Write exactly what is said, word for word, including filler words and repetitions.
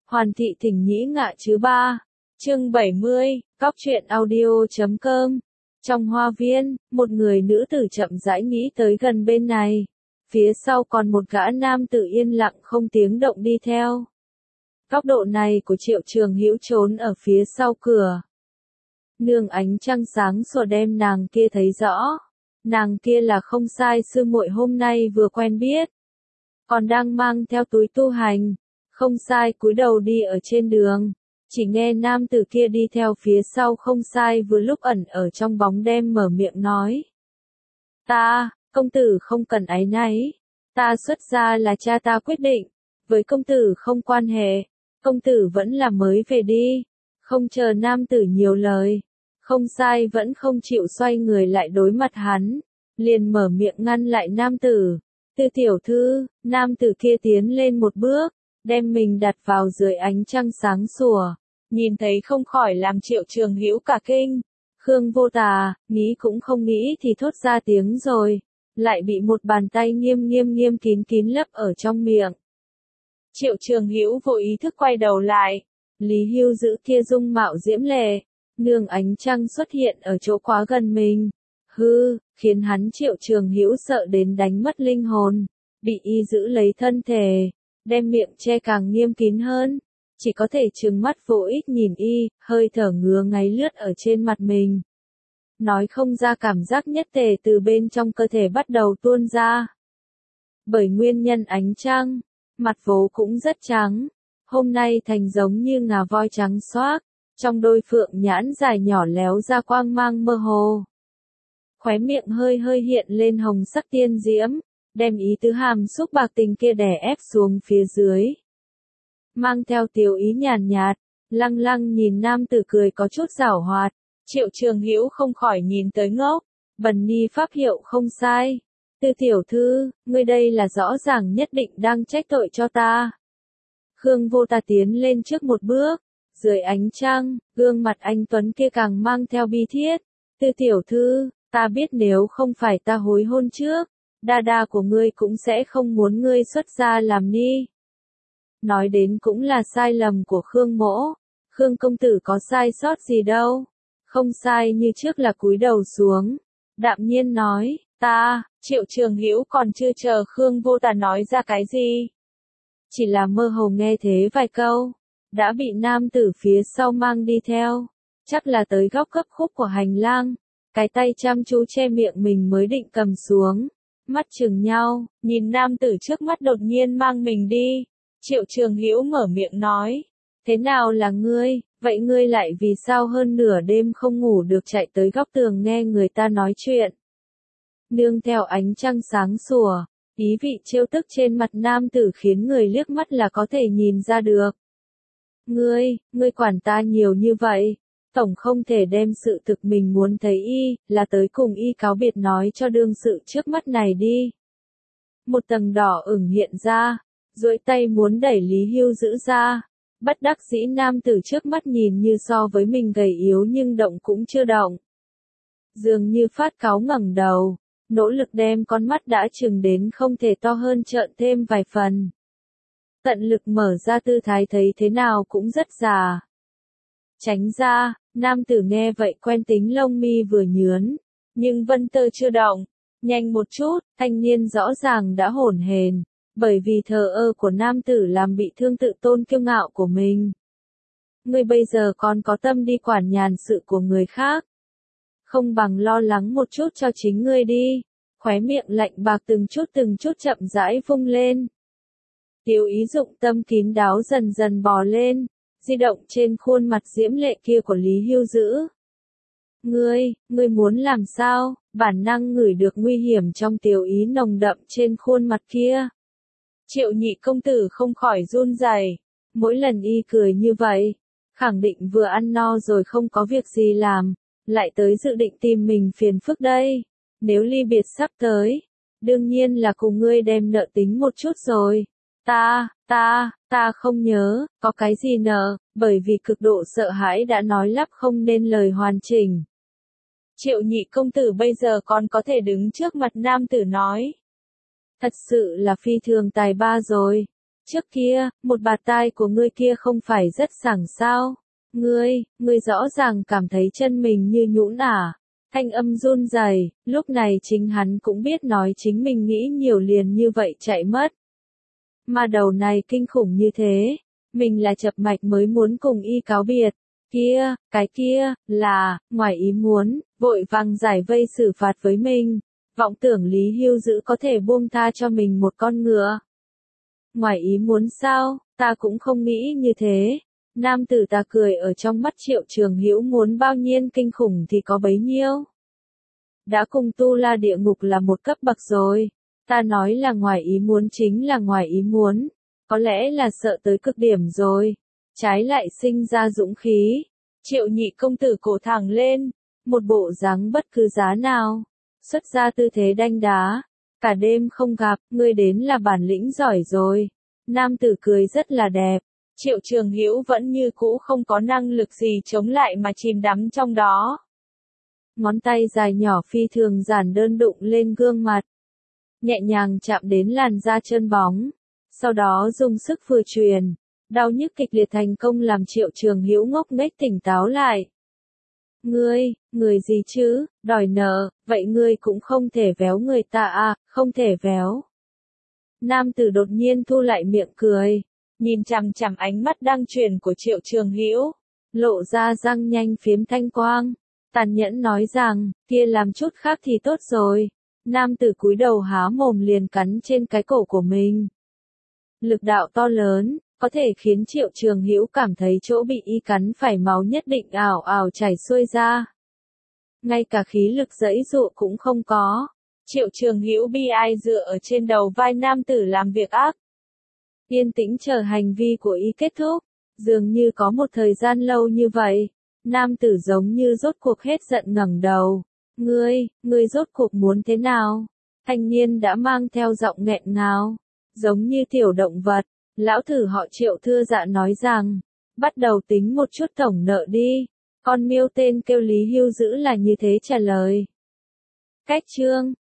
Hoàn thị thỉnh nhĩ ngạ chứ ba. Chương bảy mươi, cóc truyện audio chấm com. Trong hoa viên, một người nữ tử chậm rãi nghĩ tới gần bên này. Phía sau còn một gã nam tử yên lặng không tiếng động đi theo. Góc độ này của Triệu Trường Hữu trốn ở phía sau cửa. Nương ánh trăng sáng sủa đem nàng kia thấy rõ. Nàng kia là không sai sư muội hôm nay vừa quen biết. Còn đang mang theo túi tu hành. Không sai cúi đầu đi ở trên đường. Chỉ nghe nam tử kia đi theo phía sau không sai vừa lúc ẩn ở trong bóng đêm mở miệng nói. Ta, công tử không cần áy náy. Ta xuất gia là cha ta quyết định. Với công tử không quan hệ. Công tử vẫn là mới về đi. Không chờ nam tử nhiều lời. Không sai vẫn không chịu xoay người lại đối mặt hắn. Liền mở miệng ngăn lại nam tử. Tư tiểu thư, nam tử kia tiến lên một bước. Đem mình đặt vào dưới ánh trăng sáng sủa. Nhìn thấy không khỏi làm Triệu Trường Hữu cả kinh. Khương Vô Tà, nghĩ cũng không nghĩ thì thốt ra tiếng rồi. Lại bị một bàn tay nghiêm nghiêm nghiêm kín kín lấp ở trong miệng. Triệu Trường Hữu vô ý thức quay đầu lại. Lý Hưu giữ kia dung mạo diễm lệ. Nương ánh trăng xuất hiện ở chỗ quá gần mình. Hư, khiến hắn Triệu Trường Hữu sợ đến đánh mất linh hồn. Bị y giữ lấy thân thể. Đem miệng che càng nghiêm kín hơn. Chỉ có thể trừng mắt vô ích nhìn y, hơi thở ngứa ngáy lướt ở trên mặt mình. Nói không ra cảm giác nhất tề từ bên trong cơ thể bắt đầu tuôn ra. Bởi nguyên nhân ánh trăng, mặt vố cũng rất trắng. Hôm nay thành giống như ngà voi trắng xoác, trong đôi phượng nhãn dài nhỏ léo ra quang mang mơ hồ. Khóe miệng hơi hơi hiện lên hồng sắc tiên diễm, đem ý tứ hàm xúc bạc tình kia đè ép xuống phía dưới. Mang theo tiểu ý nhàn nhạt, lăng lăng nhìn nam tử cười có chút giảo hoạt. Triệu Trường Hữu không khỏi nhìn tới ngốc. Bần ni pháp hiệu không sai. Tư tiểu thư, ngươi đây là rõ ràng nhất định đang trách tội cho ta. Khương Vô Tà tiến lên trước một bước. Dưới ánh trăng, gương mặt anh tuấn kia càng mang theo bi thiết. Tư tiểu thư, ta biết nếu không phải ta hối hôn trước, đa đa của ngươi cũng sẽ không muốn ngươi xuất gia làm ni. Nói đến cũng là sai lầm của Khương mỗ. Khương công tử có sai sót gì đâu. Không sai như trước là cúi đầu xuống. Đạm nhiên nói, ta, Triệu Trường Hữu còn chưa chờ Khương Vô Tà nói ra cái gì. Chỉ là mơ hồ nghe thế vài câu. Đã bị nam tử phía sau mang đi theo. Chắc là tới góc gấp khúc của hành lang. Cái tay chăm chú che miệng mình mới định cầm xuống. Mắt chừng nhau, nhìn nam tử trước mắt đột nhiên mang mình đi. Triệu Trường Hữu mở miệng nói. Thế nào là ngươi, vậy ngươi lại vì sao hơn nửa đêm không ngủ được chạy tới góc tường nghe người ta nói chuyện. Nương theo ánh trăng sáng sủa, ý vị trêu tức trên mặt nam tử khiến người liếc mắt là có thể nhìn ra được. Ngươi, ngươi quản ta nhiều như vậy, tổng không thể đem sự thực mình muốn thấy y, là tới cùng y cáo biệt nói cho đương sự trước mắt này đi. Một tầng đỏ ửng hiện ra, duỗi tay muốn đẩy Lý Hưu giữ ra. Bất đắc dĩ nam tử trước mắt nhìn như so với mình gầy yếu nhưng động cũng chưa động. Dường như phát cáu ngẩng đầu, nỗ lực đem con mắt đã chừng đến không thể to hơn trợn thêm vài phần. Tận lực mở ra tư thái thấy thế nào cũng rất già. Tránh ra, nam tử nghe vậy quen tính lông mi vừa nhướn, nhưng vân tơ chưa động. Nhanh một chút, thanh niên rõ ràng đã hổn hển. Bởi vì thờ ơ của nam tử làm bị thương tự tôn kiêu ngạo của mình. Ngươi bây giờ còn có tâm đi quản nhàn sự của người khác. Không bằng lo lắng một chút cho chính ngươi đi. Khóe miệng lạnh bạc từng chút từng chút chậm rãi vung lên. Tiểu ý dụng tâm kín đáo dần dần bò lên. Di động trên khuôn mặt diễm lệ kia của Lý Hưu giữ. Ngươi, ngươi muốn làm sao? Bản năng ngửi được nguy hiểm trong tiểu ý nồng đậm trên khuôn mặt kia. Triệu nhị công tử không khỏi run rẩy. Mỗi lần y cười như vậy, khẳng định vừa ăn no rồi không có việc gì làm, lại tới dự định tìm mình phiền phức đây. Nếu ly biệt sắp tới, đương nhiên là cùng ngươi đem nợ tính một chút rồi. Ta, ta, ta không nhớ, có cái gì nợ, bởi vì cực độ sợ hãi đã nói lắp không nên lời hoàn chỉnh. Triệu nhị công tử bây giờ còn có thể đứng trước mặt nam tử nói. Thật sự là phi thường tài ba rồi. Trước kia, một bạt tai của ngươi kia không phải rất sảng sao? Ngươi, ngươi rõ ràng cảm thấy chân mình như nhũn à? Thanh âm run rẩy, lúc này chính hắn cũng biết nói chính mình nghĩ nhiều liền như vậy chạy mất. Mà đầu này kinh khủng như thế, mình là chập mạch mới muốn cùng y cáo biệt. Kia, cái kia, là, ngoài ý muốn, vội vàng giải vây xử phạt với mình. Vọng tưởng Lý Hưu Dữ có thể buông tha cho mình một con ngựa. Ngoài ý muốn sao, ta cũng không nghĩ như thế. Nam tử ta cười ở trong mắt Triệu Trường Hữu muốn bao nhiêu kinh khủng thì có bấy nhiêu. Đã cùng tu la địa ngục là một cấp bậc rồi. Ta nói là ngoài ý muốn chính là ngoài ý muốn. Có lẽ là sợ tới cực điểm rồi. Trái lại sinh ra dũng khí. Triệu nhị công tử cổ thẳng lên. Một bộ dáng bất cứ giá nào. Xuất ra tư thế đanh đá. Cả đêm không gặp, ngươi đến là bản lĩnh giỏi rồi. Nam tử cười rất là đẹp. Triệu Trường Hữu vẫn như cũ không có năng lực gì chống lại mà chìm đắm trong đó. Ngón tay dài nhỏ phi thường giản đơn đụng lên gương mặt. Nhẹ nhàng chạm đến làn da trơn bóng. Sau đó dùng sức vừa truyền. Đau nhức kịch liệt thành công làm Triệu Trường Hữu ngốc nghếch tỉnh táo lại. Ngươi, người gì chứ, đòi nợ, vậy ngươi cũng không thể véo người ta à, không thể véo. Nam tử đột nhiên thu lại miệng cười, nhìn chằm chằm ánh mắt đang truyền của Triệu Trường Hữu, lộ ra răng nhanh phiếm thanh quang, tàn nhẫn nói rằng, kia làm chút khác thì tốt rồi. Nam tử cúi đầu há mồm liền cắn trên cái cổ của mình. Lực đạo to lớn, có thể khiến Triệu Trường Hữu cảm thấy chỗ bị y cắn phải máu nhất định ảo ảo chảy xuôi ra. Ngay cả khí lực giãy giụa cũng không có. Triệu Trường Hữu bi ai dựa ở trên đầu vai nam tử làm việc ác. Yên tĩnh chờ hành vi của y kết thúc. Dường như có một thời gian lâu như vậy. Nam tử giống như rốt cuộc hết giận ngẩng đầu. Ngươi, ngươi rốt cuộc muốn thế nào? Thanh niên đã mang theo giọng nghẹn ngào. Giống như tiểu động vật. Lão thử họ Triệu thưa dạ nói rằng, bắt đầu tính một chút tổng nợ đi. Con miêu tên kêu Lý Hưu Dữ là như thế trả lời. Cách chương